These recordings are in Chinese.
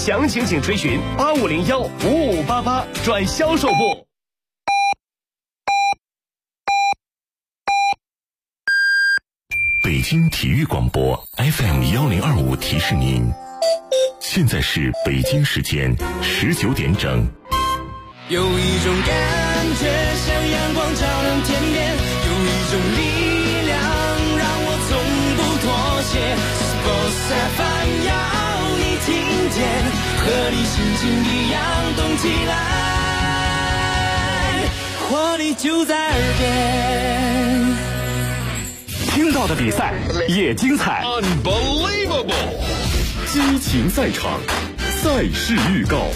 详情请垂询85015588转销售部。 北京体育广播 FM1025提示您，现在是北京时间19点整。 有一种感觉像阳光照亮天边，有一种力量让我从不妥协。Sports FM 要你听见，和你心情一样动起来，活力就在耳边。 听到的比赛也精彩 Unbelievable， 激情赛场，赛事预告。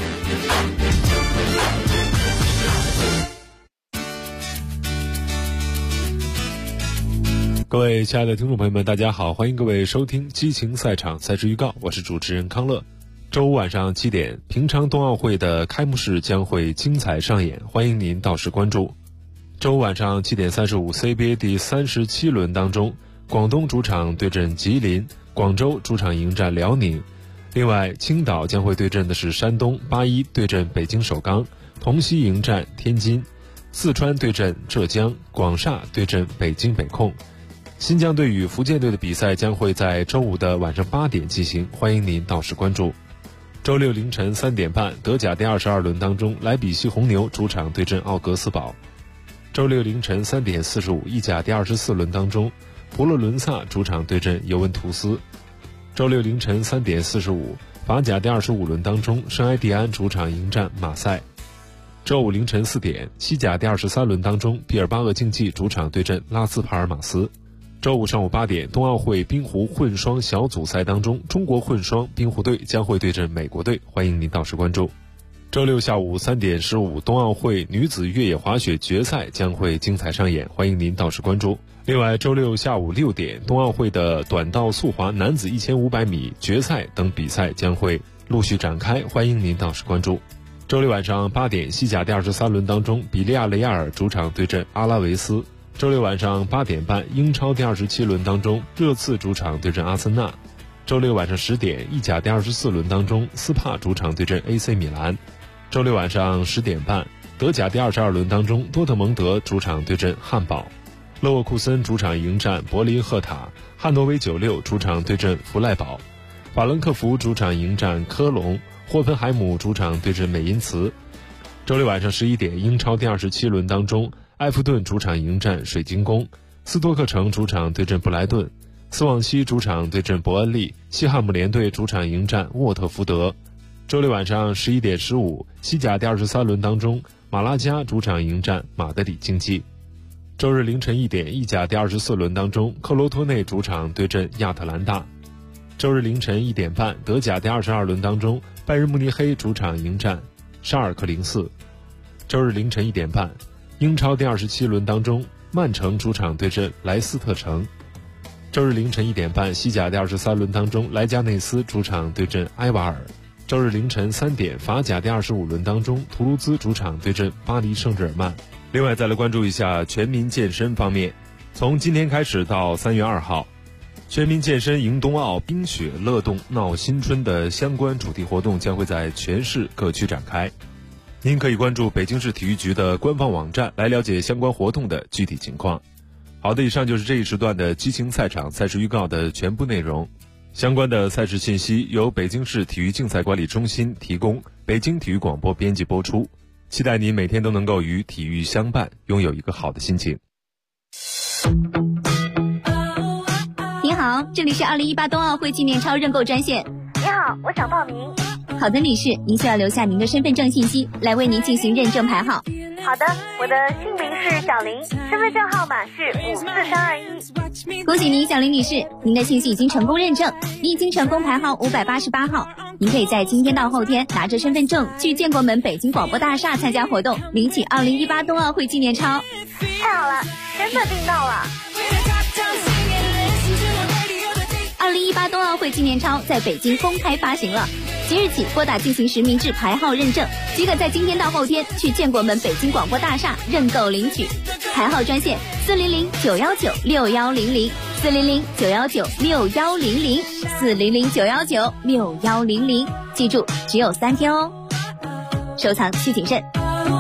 各位亲爱的听众朋友们，大家好，欢迎各位收听激情赛场赛事预告，我是主持人康乐。周五晚上7点，平昌冬奥会的开幕式将会精彩上演，欢迎您到时关注。周五晚上7点35 CBA 第37轮当中，广东主场对阵吉林，广州主场迎战辽宁。另外，青岛将会对阵的是山东，81对阵北京首钢，同曦迎战天津，四川对阵浙江，广厦对阵北京北控。新疆队与福建队的比赛将会在周五的晚上8点进行，欢迎您到时关注。周六凌晨3点半，德甲第22轮当中，莱比锡红牛主场对阵奥格斯堡。周六凌晨3点45，意甲第24轮当中，佛罗伦萨主场对阵尤文图斯。周六凌晨3点45，法甲第25轮当中，圣埃蒂安主场迎战马赛。周五凌晨4点，西甲第23轮当中，毕尔巴鄂竞技主场对阵拉斯帕尔马斯。周五上午8点，冬奥会冰壶混双小组赛当中，中国混双冰壶队将会对阵美国队，欢迎您到时关注。周六下午3点15，冬奥会女子越野滑雪决赛将会精彩上演，欢迎您到时关注。另外，周六下午6点，冬奥会的短道速滑男子1500米决赛等比赛将会陆续展开，欢迎您到时关注。周六晚上8点，西甲第23轮当中，比利亚雷亚尔主场对阵阿拉维斯。周六晚上8点半，英超第27轮当中，热刺主场对阵阿森纳。周六晚上10点，意甲第24轮当中，斯帕主场对阵 AC 米兰。周六晚上10点半，德甲第22轮当中，多特蒙德主场对阵汉堡。勒沃库森主场迎战柏林赫塔，汉诺威96主场对阵弗赖堡。法兰克福主场迎战科隆，霍芬海姆主场对阵美因茨。周六晚上11点，英超第27轮当中，埃弗顿主场迎战水晶宫，斯托克城主场对阵布莱顿，斯旺西主场对阵伯恩利，西汉姆联队主场迎战沃特福德。周六晚上11点15，西甲第23轮当中，马拉加主场迎战马德里竞技。周日凌晨1点，意甲第24轮当中，克罗托内主场对阵亚特兰大。周日凌晨1点半，德甲第22轮当中，拜仁慕尼黑主场迎战沙尔克04。周日凌晨1点半，英超第27轮当中，曼城主场对阵莱斯特城。周日凌晨1点半，西甲第23轮当中，莱加内斯主场对阵埃瓦尔。周日凌晨3点，法甲第25轮当中，图卢兹主场对阵巴黎圣日耳曼。另外再来关注一下全民健身方面，从今天开始到3月2号，全民健身迎冬奥，冰雪乐动闹新春的相关主题活动将会在全市各区展开。您可以关注北京市体育局的官方网站来了解相关活动的具体情况。好的，以上就是这一时段的激情赛场赛事预告的全部内容。相关的赛事信息由北京市体育竞赛管理中心提供，北京体育广播编辑播出。期待您每天都能够与体育相伴，拥有一个好的心情。 您好，这里是2018冬奥会纪念超认购专线。 你好，我想报名。 好的，女士，您需要留下您的身份证信息，来为您进行认证排号。 好的，我的姓名是小林，身份证号码是54321。 恭喜您，小林女士，您的信息已经成功认证，你已经成功排号588号。您可以在今天到后天拿着身份证去建国门北京广播大厦参加活动，领取2018冬奥会纪念钞。 太好了，真的订到了。 2018冬奥会纪念钞在北京公开发行了，即日起拨打进行实名制排号认证，即可在今天到后天去建国门北京广播大厦认购领取。排号专线400-919-6100 400-919-6100 400-919-6100， 记住只有3天哦，收藏需谨慎。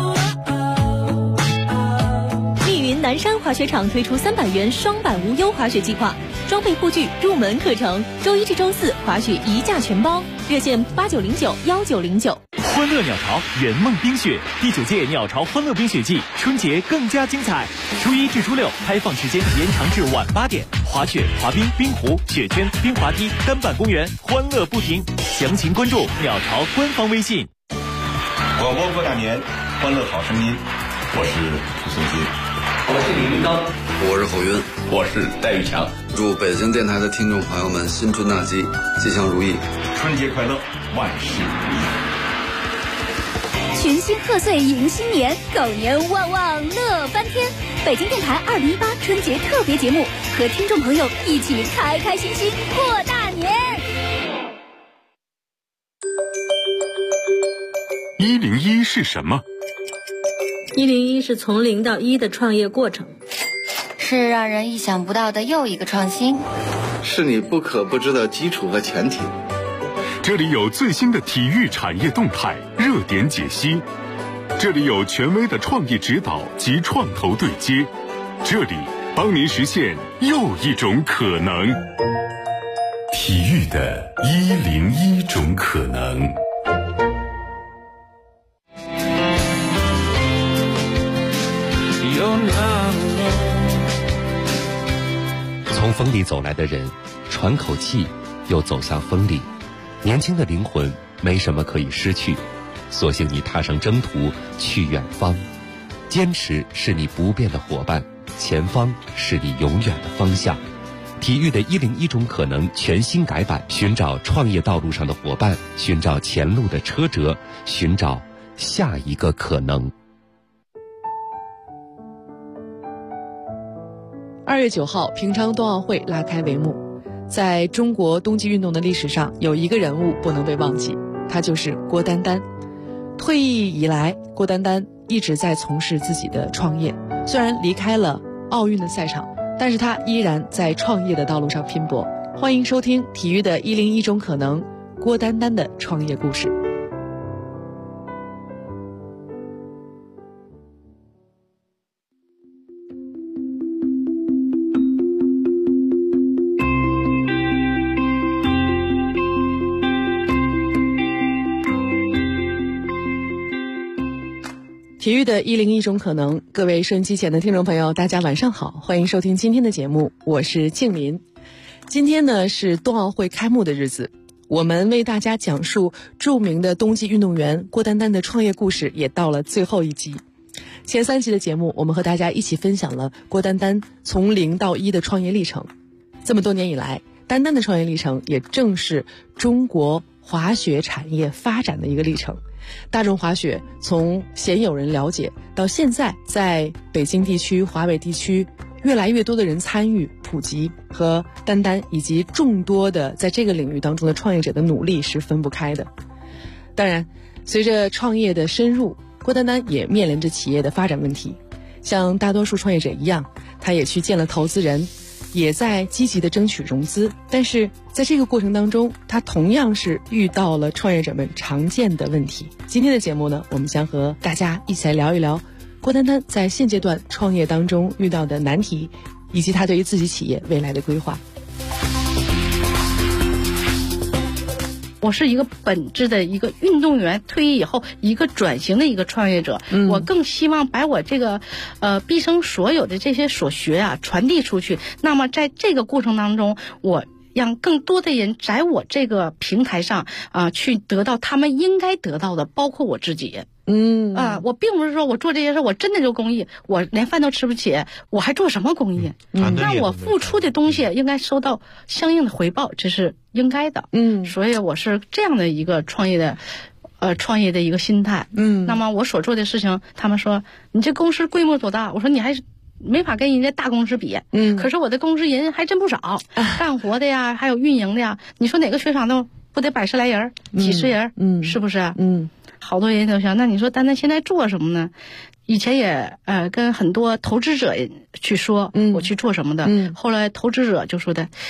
密云南山滑雪场推出300元双板无忧滑雪计划，装备护具、入门课程，周1至周4滑雪1价全包，热线89091909。 欢乐鸟巢圆梦冰雪第9届鸟巢欢乐冰雪季，春节更加精彩。初1至初6开放时间延长至晚8点，滑雪、滑冰、冰壶、雪圈、冰滑梯、单板公园，欢乐不停。详情关注鸟巢官方微信。 广播过大年，欢乐好声音。我是蒲松金， 我是李玉刚， 我是侯云， 我是戴玉强。 祝北京电台的听众朋友们新春大吉，吉祥如意， 春节快乐，万事如意。 群星贺岁迎新年，狗年旺旺乐翻天。北京电台2018春节特别节目，和听众朋友一起开开心心过大年。 101是什么 ？101是从0到1的创业过程， 是让人意想不到的又一个创新， 是你不可不知的基础和前提。 这里有最新的体育产业动态、热点解析，这里有权威的创意指导及创投对接，这里帮您实现又一种可能。体育的101种可能。 从风里走来的人，喘口气，又走向风里。年轻的灵魂没什么可以失去，索性你踏上征途去远方。坚持是你不变的伙伴，前方是你永远的方向。体育的101种可能全新改版，寻找创业道路上的伙伴，寻找前路的车辙，寻找下一个可能。 2月9号，平昌冬奥会拉开帷幕。在中国冬季运动的历史上，有一个人物不能被忘记，他就是郭丹丹。退役以来，郭丹丹一直在从事自己的创业，虽然离开了奥运的赛场，但是他依然在创业的道路上拼搏。欢迎收听体育的101种可能，郭丹丹的创业故事。体育的101种可能，各位收音机前的听众朋友，大家晚上好，欢迎收听今天的节目，我是静林。今天呢是冬奥会开幕的日子，我们为大家讲述著名的冬季运动员郭丹丹的创业故事也到了最后一集。前3集的节目，我们和大家一起分享了郭丹丹从0到1的创业历程。这么多年以来，丹丹的创业历程也正是中国滑雪产业发展的一个历程。大众滑雪从鲜有人了解到现在在北京地区、华北地区越来越多的人参与普及，和丹丹以及众多的在这个领域当中的创业者的努力是分不开的。当然，随着创业的深入，郭丹丹也面临着企业的发展问题。像大多数创业者一样，他也去见了投资人，也在积极的争取融资，但是在这个过程当中，他同样是遇到了创业者们常见的问题。今天的节目呢，我们将和大家一起来聊一聊郭丹丹在现阶段创业当中遇到的难题，以及他对于自己企业未来的规划。 我是一个本质的一个运动员，退役以后一个转型的一个创业者，我更希望把我这个毕生所有的这些所学啊传递出去。那么在这个过程当中，我让更多的人在我这个平台上去得到他们应该得到的，包括我自己。我并不是说我做这些事我真的就公益，我连饭都吃不起，我还做什么公益？那我付出的东西应该收到相应的回报，这是应该的。所以我是这样的一个创业的一个心态。那么我所做的事情，他们说你这公司规模多大？我说你还是没法跟人家大公司比。可是我的公司人还真不少，干活的呀，还有运营的呀。你说哪个雪场都不得100-10来人，几十人，是不是？好多人都想，那你说丹丹现在做什么呢？以前也跟很多投资者去说我去做什么的，后来投资者就说的，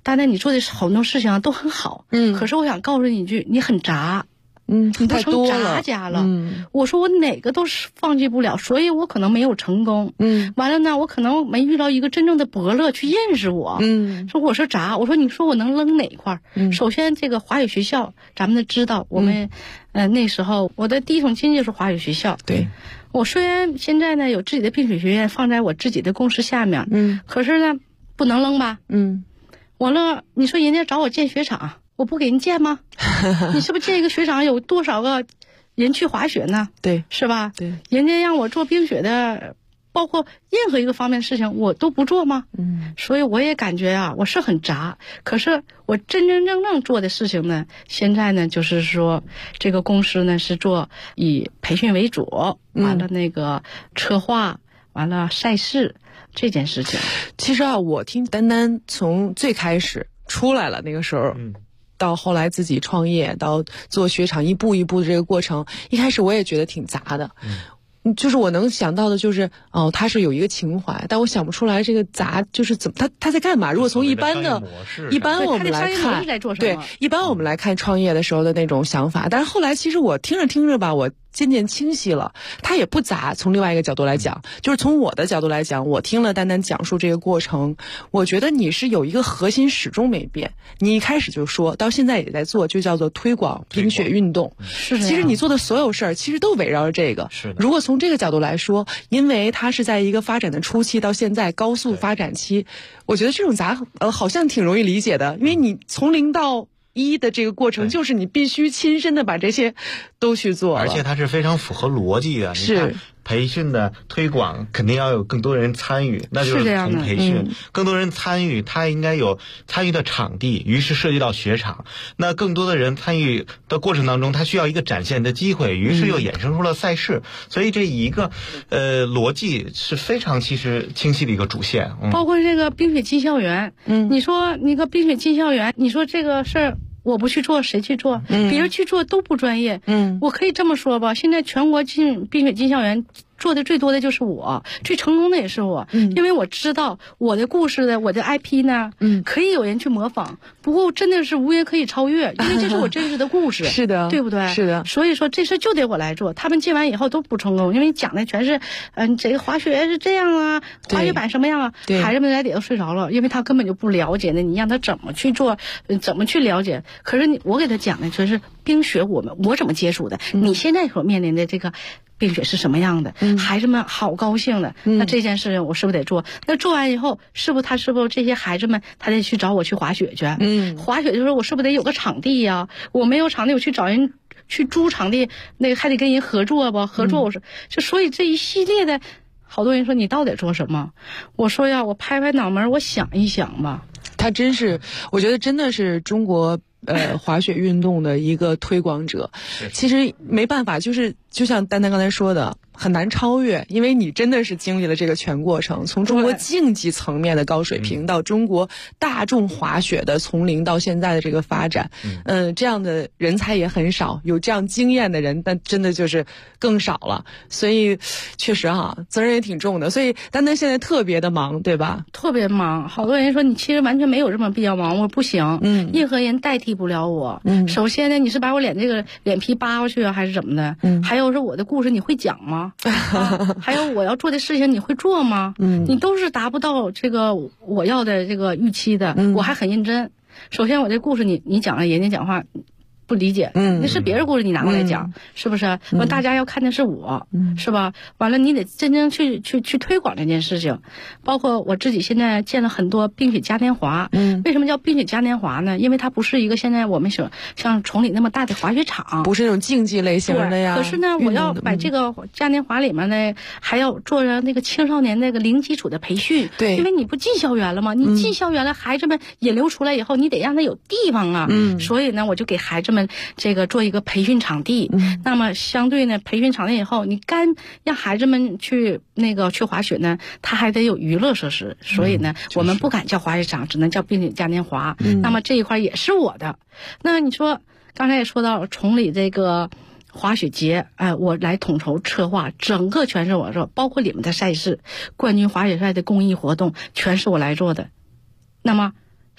当然你做的很多事情都很好，可是我想告诉你一句，你很杂。你都成杂家了。我说我哪个都是放弃不了，所以我可能没有成功。完了呢，我可能没遇到一个真正的伯乐去认识我。说我是杂，我说你说我能扔哪一块？首先这个滑雪学校，咱们都知道，我们那时候我的第一桶金就是滑雪学校。 对， 我虽然现在呢有自己的冰雪学院放在我自己的公司下面，可是呢不能扔吧？完了，你说人家找我建雪场。我不给人建吗？你是不是建一个雪场有多少个人去滑雪呢？ 对， 是吧？ 对， 人家让我做冰雪的，包括任何一个方面的事情，我都不做吗？所以我也感觉啊，我是很杂。可是我真真正正做的事情呢，现在呢，就是说这个公司呢是做以培训为主，完了那个策划，完了赛事这件事情。 其实啊，我听丹丹从最开始出来了那个时候，到后来自己创业，到做雪场，一步一步的这个过程，一开始我也觉得挺杂的。就是我能想到的就是他是有一个情怀，但我想不出来这个杂就是怎么他在干嘛。如果从一般我们来看，对，一般我们来看创业的时候的那种想法，但是后来其实我听着听着吧，我渐渐清晰了，它也不杂。从另外一个角度来讲，就是从我的角度来讲，我听了丹丹讲述这个过程，我觉得你是有一个核心始终没变。你一开始就说到现在也在做，就叫做推广冰雪运动。 是， 其实你做的所有事儿，其实都围绕着这个。 是的。 如果从这个角度来说，因为它是在一个发展的初期，到现在高速发展期，我觉得这种杂好像挺容易理解的，因为你从0到1的这个过程，就是你必须亲身的把这些都去做了， 而且它是非常符合逻辑的。你看培训的推广肯定要有更多人参与，那就是从培训更多人参与，他应该有参与的场地，于是涉及到雪场。那更多的人参与的过程当中，他需要一个展现的机会，于是又衍生出了赛事。所以这一个逻辑是非常其实清晰的一个主线。 包括这个冰雪进校园，你说那个冰雪进校园，你说这个事儿我不去做，谁去做？别人去做都不专业。我可以这么说吧，现在全国冰雪进校园做的最多的就是我，最成功的也是我，因为我知道我的故事的，我的 IP 呢，可以有人去模仿，不过真的是无人可以超越，因为这是我真实的故事， 是的， 对不对？ 是的， 所以说这事就得我来做，他们进完以后都不成功，因为讲的全是，这个滑雪是这样啊，滑雪板什么样啊，孩子们在底下睡着了，因为他根本就不了解呢，你让他怎么去做，怎么去了解？可是我给他讲的全是冰雪，我怎么接触的，你现在所面临的这个冰雪是什么样的？孩子们好高兴的。那这件事情我是不是得做？那做完以后，是不是这些孩子们他得去找我去滑雪去？滑雪的时候我是不是得有个场地呀？我没有场地，我去找人去租场地，那个还得跟人合作吧？合作我说所以这一系列的，好多人说你到底做什么？我说呀，我拍拍脑门，我想一想吧。 他真是，我觉得真的是中国滑雪运动的一个推广者。其实没办法，就像丹丹刚才说的，很难超越，因为你真的是经历了这个全过程，从中国竞技层面的高水平到中国大众滑雪的从零到现在的这个发展，这样的人才也很少，有这样经验的人，但真的就是更少了。所以确实责任也挺重的。所以丹丹现在特别的忙，对吧？ 特别忙，好多人说你其实完全没有这么必要忙，我不行，任何人代替不了我。首先呢，你是把我脸皮扒过去啊，还是怎么的？还有说我的故事你会讲吗？还有我要做的事情你会做吗？你都是达不到这个我要的这个预期的。我还很认真。首先我这故事你讲了，人家讲话不理解，那是别人故事，你拿过来讲，是不是？完大家要看的是我，是吧？完了你得真正去推广这件事情。包括我自己现在建了很多冰雪嘉年华。为什么叫冰雪嘉年华呢？因为它不是一个现在我们像崇礼那么大的滑雪场， 不是那种竞技类型的呀。 可是呢，我要把这个嘉年华里面呢，还要做上那个青少年那个零基础的培训。 对， 因为你不进校园了吗？你进校园了，孩子们引流出来以后，你得让他有地方啊。所以呢，我就给孩子们这个做一个培训场地。那么相对呢，培训场地以后，你干让孩子们去滑雪呢，他还得有娱乐设施。所以呢，我们不敢叫滑雪场，只能叫冰雪嘉年华。那么这一块也是我的。那你说刚才也说到崇礼这个滑雪节，我来统筹策划，整个全是我做，包括你们的赛事，冠军滑雪赛的公益活动，全是我来做的。那么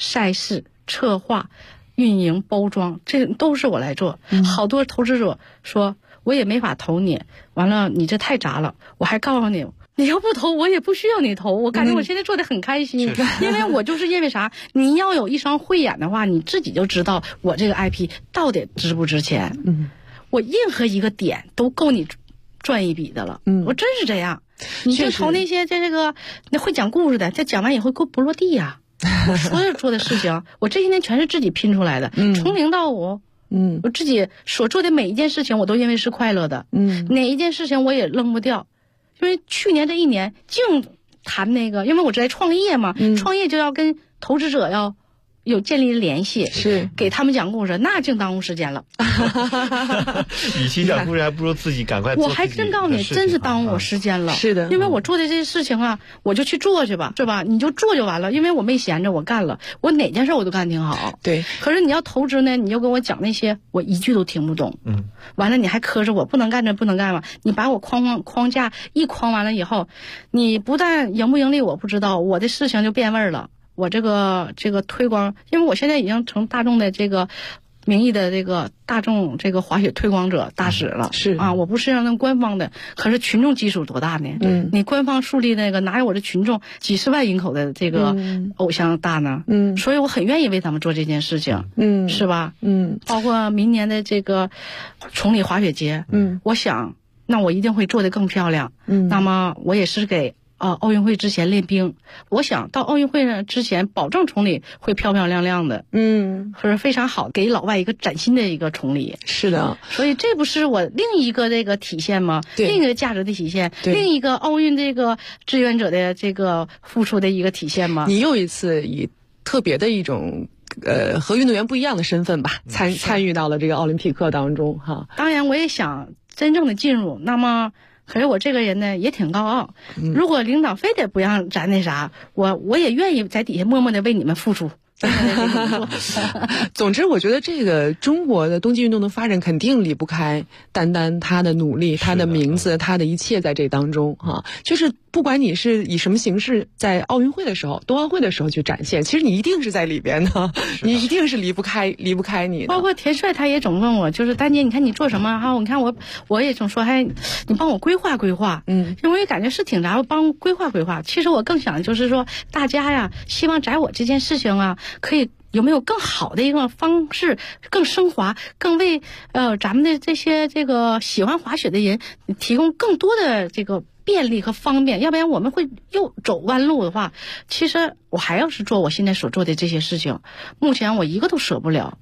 赛事策划、运营、包装，这都是我来做。好多投资者说我也没法投你，完了你这太杂了，我还告诉你，你要不投我也不需要你投，我感觉我现在做的很开心，因为我就是因为啥，你要有一双慧眼的话，你自己就知道我这个 IP 到底值不值钱。我任何一个点都够你赚一笔的了。我真是这样。你就投那些那会讲故事的，这讲完以后够不落地呀。我所有做的事情，我这些年全是自己拼出来的，从0到5。我自己所做的每一件事情，我都认为是快乐的。哪一件事情我也扔不掉。因为去年这1年净谈那个，因为我在创业嘛，创业就要跟投资者要有建立联系， 是给他们讲故事，那净耽误时间了。 与其讲故事，还不如自己赶快做。 我还真告诉你，真是耽误我时间了。 是的， 因为我做的这些事情啊，我就去做去吧，是吧？你就做就完了，因为我没闲着，我干了，我哪件事我都干挺好。 对。 可是你要投资呢，你就跟我讲那些，我一句都听不懂。完了你还磕着我，不能干这不能干嘛？你把我框架一框完了以后，你不但盈不盈利我不知道，我的事情就变味儿了。我这个推广，因为我现在已经成大众的这个名义的这个大众这个滑雪推广者大使了。 是啊，我不是让那官方的，可是群众基础多大呢？你官方树立那个哪有我的群众几十万人口的这个偶像大呢？所以我很愿意为他们做这件事情。是吧？包括明年的这个崇礼滑雪节，我想那我一定会做得更漂亮。那么我也是给奥运会之前练兵，我想到奥运会之前保证崇礼会漂漂亮亮的，是非常好，给老外一个崭新的一个崇礼。 是的， 所以这不是我另一个这个体现吗？另一个价值的体现，另一个奥运这个志愿者的这个付出的一个体现吗？ 你又一次以特别的一种和运动员不一样的身份吧，参与到了这个奥林匹克当中哈。 当然，我也想真正的进入，那么。可是我这个人呢也挺高傲，如果领导非得不让咱那啥，我也愿意在底下默默的为你们付出。 总之我觉得这个中国的冬季运动的发展肯定离不开丹丹她的努力，她的名字，她的一切在这当中哈。就是不管你是以什么形式在奥运会的时候、冬奥会的时候去展现，其实你一定是在里边的，你一定是离不开你的。 包括田帅他也总问我，就是丹姐你看你做什么哈？你看我也总说你帮我规划规划，因为我也感觉是挺杂，我帮规划规划。其实我更想就是说大家呀，希望在我这件事情啊，可以有没有更好的一个方式，更升华，更为咱们的这些这个喜欢滑雪的人提供更多的这个便利和方便，要不然我们会又走弯路的话，其实我还要是做我现在所做的这些事情，目前我一个都舍不了。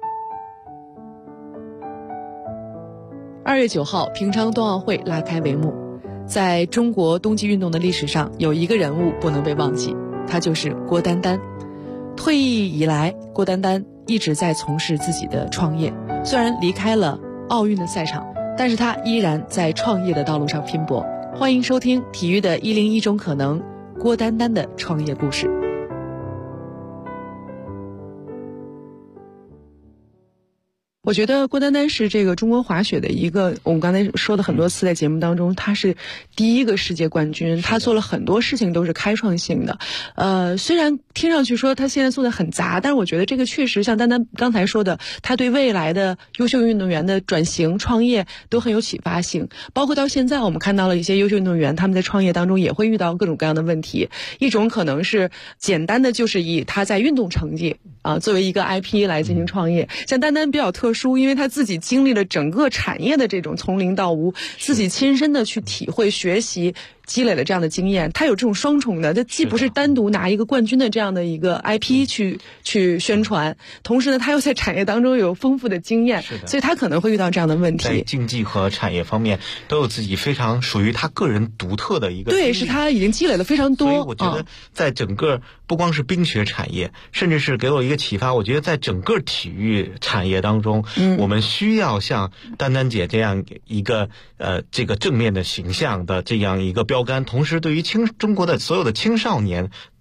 2月9号，平昌冬奥会拉开帷幕。在中国冬季运动的历史上，有一个人物不能被忘记，他就是郭丹丹。退役以来，郭丹丹一直在从事自己的创业，虽然离开了奥运的赛场，但是他依然在创业的道路上拼搏。欢迎收听体育的101种可能，郭丹丹的创业故事。我觉得郭丹丹是这个中国滑雪的一个，我们刚才说的很多次在节目当中，他是第一个世界冠军，他做了很多事情都是开创性的。虽然听上去说他现在做的很杂，但是我觉得这个确实像丹丹刚才说的，他对未来的优秀运动员的转型创业都很有启发性。包括到现在我们看到了一些优秀运动员，他们在创业当中也会遇到各种各样的问题。一种可能是简单的就是以他在运动成绩作为一个 IP 来进行创业。像丹丹比较特殊，因为他自己经历了整个产业的这种从零到无，自己亲身的去体会学习，积累了这样的经验。他有这种双重的，他既不是单独拿一个冠军的这样的一个 IP 去宣传，同时呢他又在产业当中有丰富的经验，所以他可能会遇到这样的问题。 在竞技和产业方面都有自己非常属于他个人独特的一个， 对，是他已经积累了非常多。 所以我觉得在整个不光是冰雪产业，甚至是给我一个启发，我觉得在整个体育产业当中，我们需要像丹丹姐这样一个这个正面的形象的这样一个标杆，同时对于中国的所有的青少年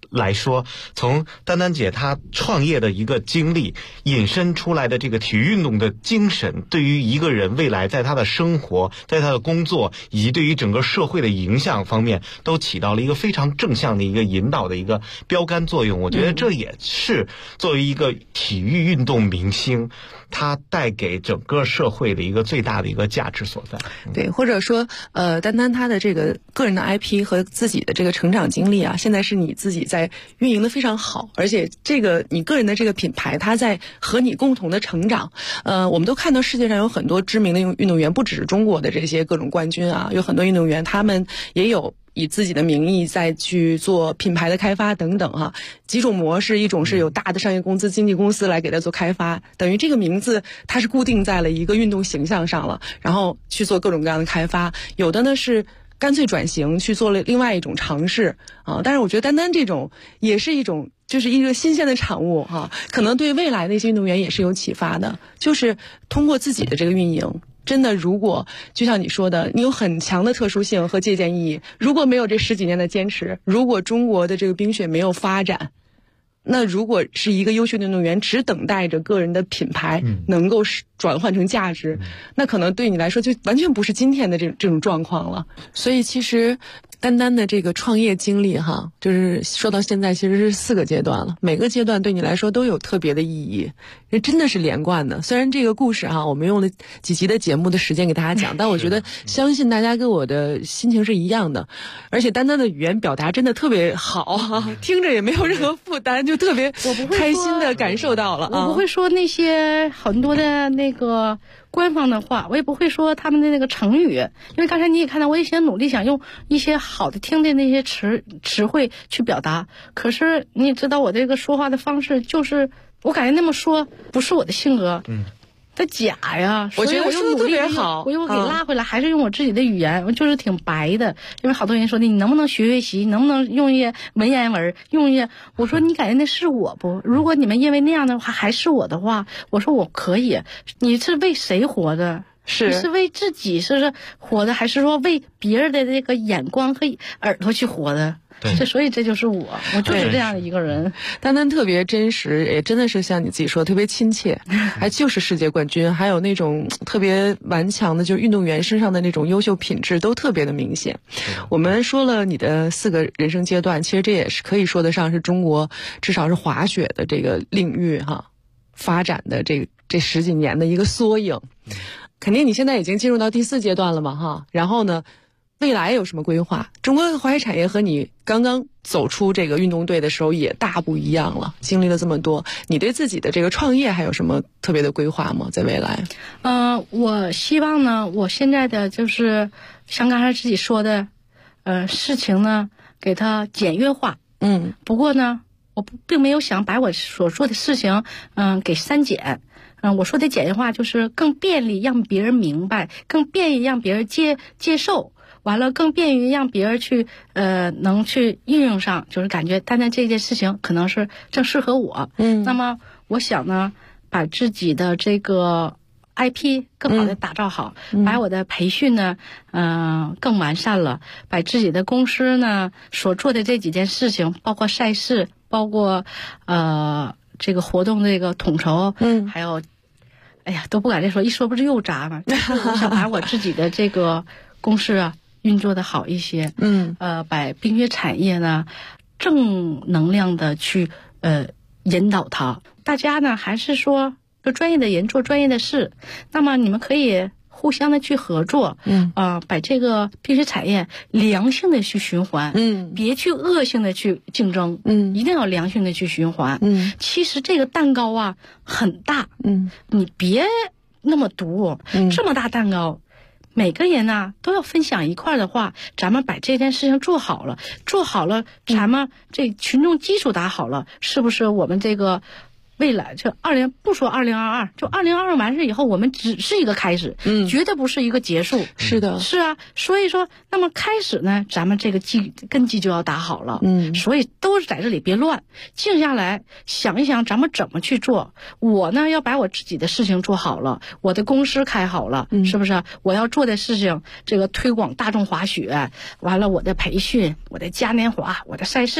来说，从丹丹姐她创业的一个经历引申出来的这个体育运动的精神，对于一个人未来在他的生活、在他的工作以及对于整个社会的影响方面，都起到了一个非常正向的一个引导的一个标杆作用。我觉得这也是作为一个体育运动明星，它带给整个社会的一个最大的一个价值所在。 对，或者说丹丹她的这个个人的 IP 和自己的这个成长经历啊，现在是你自己在运营的非常好，而且这个你个人的这个品牌，它在和你共同的成长。我们都看到世界上有很多知名的运动员，不只是中国的这些各种冠军啊，有很多运动员他们也有以自己的名义再去做品牌的开发等等哈，几种模式，一种是有大的商业公司、经纪公司来给他做开发，等于这个名字它是固定在了一个运动形象上了，然后去做各种各样的开发。有的呢是干脆转型去做了另外一种尝试啊，但是我觉得丹丹这种也是一种就是一个新鲜的产物哈，可能对未来的一些运动员也是有启发的，就是通过自己的这个运营。真的，如果就像你说的，你有很强的特殊性和借鉴意义，如果没有这10几年的坚持，如果中国的这个冰雪没有发展，那如果是一个优秀的运动员只等待着个人的品牌能够转换成价值，那可能对你来说就完全不是今天的这种状况了。所以其实丹丹的这个创业经历哈，就是说到现在其实是4个阶段了，每个阶段对你来说都有特别的意义，真的是连贯的。虽然这个故事哈，我们用了几集的节目的时间给大家讲，但我觉得相信大家跟我的心情是一样的。而且丹丹的语言表达真的特别好哈，听着也没有任何负担，就特别开心的感受到了。 我不会说那些很多的那个官方的话，我也不会说他们的那个成语，因为刚才你也看到，我也想努力想用一些好的听的那些词汇去表达，可是你也知道我这个说话的方式，就是我感觉那么说不是我的性格，它假呀。 我觉得说的特别好， 我又给拉回来，还是用我自己的语言，我就是挺白的。因为好多人说你能不能学习，能不能用一些文言文，用一些，我说你感觉那是我不？如果你们认为那样的话还是我的话，我说我可以。你是为谁活的？你是为自己是活的，还是说为别人的这个眼光和耳朵去活的？所以这就是我就是这样的一个人。 丹丹特别真实，也真的是像你自己说特别亲切，还就是世界冠军，还有那种特别顽强的，就是运动员身上的那种优秀品质都特别的明显。我们说了你的4个人生阶段，其实这也是可以说得上是中国至少是滑雪的这个领域哈发展的这10几年的一个缩影。肯定你现在已经进入到第4阶段了嘛哈，然后呢未来有什么规划？中国滑雪产业和你刚刚走出这个运动队的时候也大不一样了，经历了这么多，你对自己的这个创业还有什么特别的规划吗？在未来？ 我希望呢，我现在的就是像刚才自己说的，事情呢给它简约化。不过呢，我并没有想把我所做的事情给删减。我说的简约化就是更便利让别人明白，更便于让别人接受，完了更便于让别人去能去应用上，就是感觉单单这件事情可能是正适合我。那么我想呢，把自己的这个 IP 更好的打造好，把我的培训呢更完善了，把自己的公司呢所做的这几件事情，包括赛事，包括这个活动这个统筹，还有哎呀都不敢再说，一说不是又渣吗？我想把我自己的这个公司啊运作的好一些，把冰雪产业呢正能量的去引导它。大家呢还是说专业的人做专业的事，那么你们可以互相的去合作，把这个冰雪产业良性的去循环，别去恶性的去竞争，一定要良性的去循环。其实这个蛋糕啊很大，你别那么毒，这么大蛋糕。每个人呢都要分享一块的话，咱们把这件事情做好了，咱们这群众基础打好了，是不是我们这个未来这不说2022，就2022完事以后，我们只是一个开始，绝对不是一个结束。 是的， 是啊，所以说，那么开始呢，咱们这个根基就要打好了。所以都是在这里别乱，静下来想一想，咱们怎么去做。我呢要把我自己的事情做好了，我的公司开好了，是不是？我要做的事情，这个推广大众滑雪，完了我的培训，我的嘉年华，我的赛事。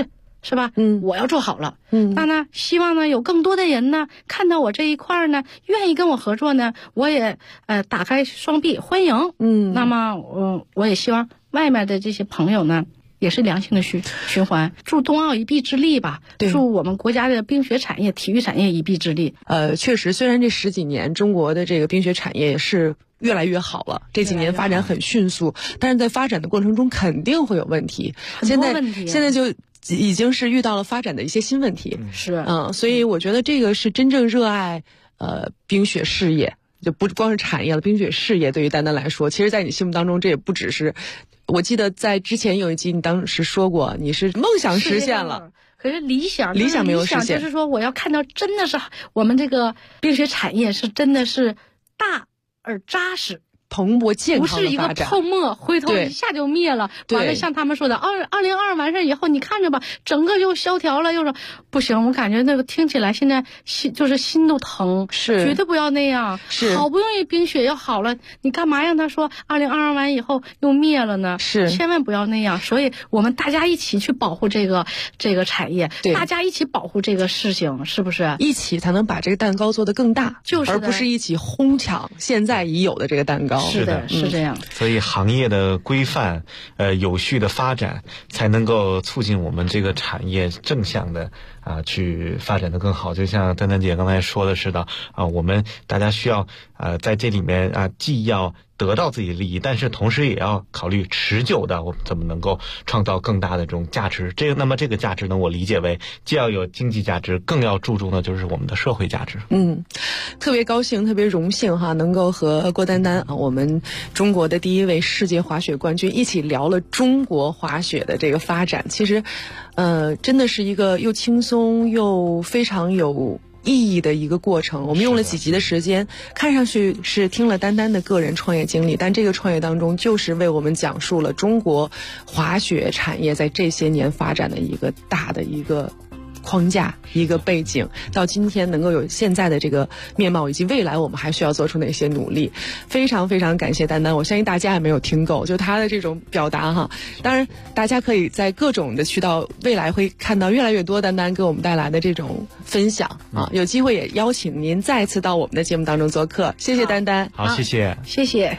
是吧？我要做好了。那呢，希望呢有更多的人呢看到我这一块呢，愿意跟我合作呢，我也打开双臂欢迎。那么我也希望外面的这些朋友呢，也是良性的循环，助冬奥一臂之力吧，助我们国家的冰雪产业、体育产业一臂之力。 确实，虽然这10几年中国的这个冰雪产业是越来越好了，这几年发展很迅速，但是在发展的过程中肯定会有问题。现在就已经是遇到了发展的一些新问题。所以我觉得这个是真正热爱冰雪事业，就不光是产业了，冰雪事业对于丹丹来说，其实在你心目当中这也不只是。我记得在之前有一集你当时说过，你是梦想实现了， 可是理想没有实现， 就是说我要看到真的是我们这个冰雪产业是真的是大而扎实。 蓬勃健康的发展， 不是一个泡沫，回头一下就灭了。完了，像他们说的，2022完事以后，你看着吧，整个又萧条了，又说不行。我感觉那个听起来现在心都疼，绝对不要那样。好不容易冰雪要好了，你干嘛让他说2022完以后又灭了呢？千万不要那样。所以我们大家一起去保护这个产业，大家一起保护这个事情，是不是？ 一起才能把这个蛋糕做得更大，而不是一起哄抢现在已有的这个蛋糕。 是的，是这样。 所以行业的规范，有序的发展，才能够促进我们这个产业正向的去发展的更好。就像丹丹姐刚才说的似的我们大家需要在这里面既要得到自己的利益，但是同时也要考虑持久的我们怎么能够创造更大的这种价值。那么这个价值呢，我理解为既要有经济价值，更要注重的就是我们的社会价值。 特别高兴，特别荣幸能够和郭丹丹我们中国的第一位世界滑雪冠军一起聊了中国滑雪的这个发展。其实真的是一个又轻松又非常有意义的一个过程。我们用了几集的时间，看上去是听了丹丹的个人创业经历，但这个创业当中就是为我们讲述了中国滑雪产业在这些年发展的一个大的一个框架，一个背景，到今天能够有现在的这个面貌，以及未来我们还需要做出哪些努力。非常非常感谢丹丹，我相信大家也没有听够，就他的这种表达当然大家可以在各种的渠道未来会看到越来越多丹丹给我们带来的这种分享有机会也邀请您再次到我们的节目当中做客。谢谢丹丹。 好，谢谢。 谢谢。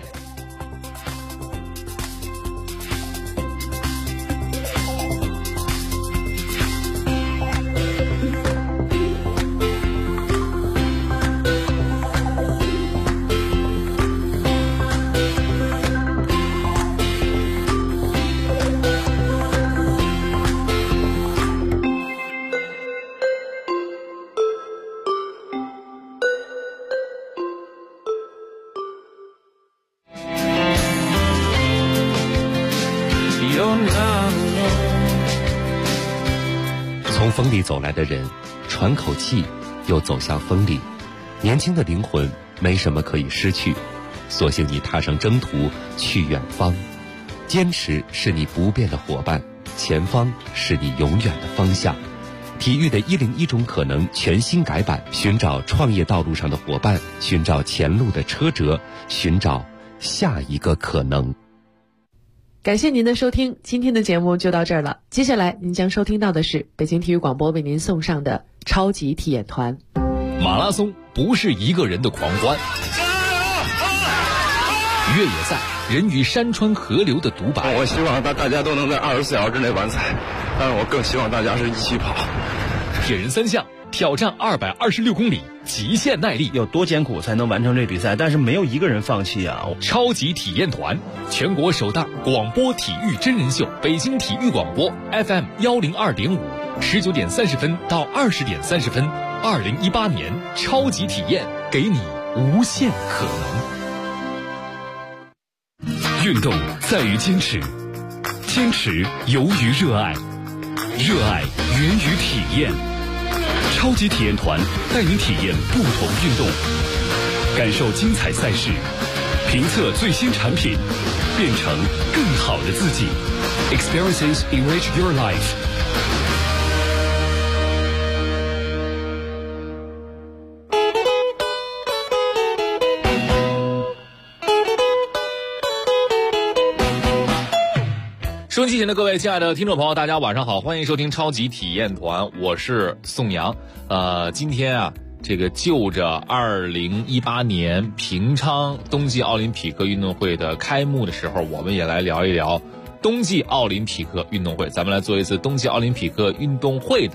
从风里走来的人，喘口气，又走向风里。年轻的灵魂没什么可以失去，索性你踏上征途去远方。坚持是你不变的伙伴，前方是你永远的方向。体育的101种可能全新改版，寻找创业道路上的伙伴，寻找前路的车辙，寻找下一个可能。 感谢您的收听，今天的节目就到这儿了。接下来您将收听到的是北京体育广播为您送上的超级体验团。 马拉松不是一个人的狂欢，越野赛人与山川河流的独白。 我希望大家都能在24小时之内完赛，但是我更希望大家是一起跑。 铁人3项挑战226公里，极限耐力， 有多艰苦才能完成这比赛？但是没有一个人放弃啊！ 超级体验团，全国首档广播体育真人秀，北京体育广播 FM 102.5，19点30分到20点30分，2018年超级体验，给你无限可能。运动在于坚持，坚持由于热爱，热爱源于体验。超级体验团带你体验不同运动，感受精彩赛事，评测最新产品，变成更好的自己。Experiences enrich your life。 收音机前的各位亲爱的听众朋友，大家晚上好，欢迎收听超级体验团，我是宋阳。今天啊，这个就着2018年平昌冬季奥林匹克运动会的开幕的时候，我们也来聊一聊冬季奥林匹克运动会，咱们来做一次冬季奥林匹克运动会的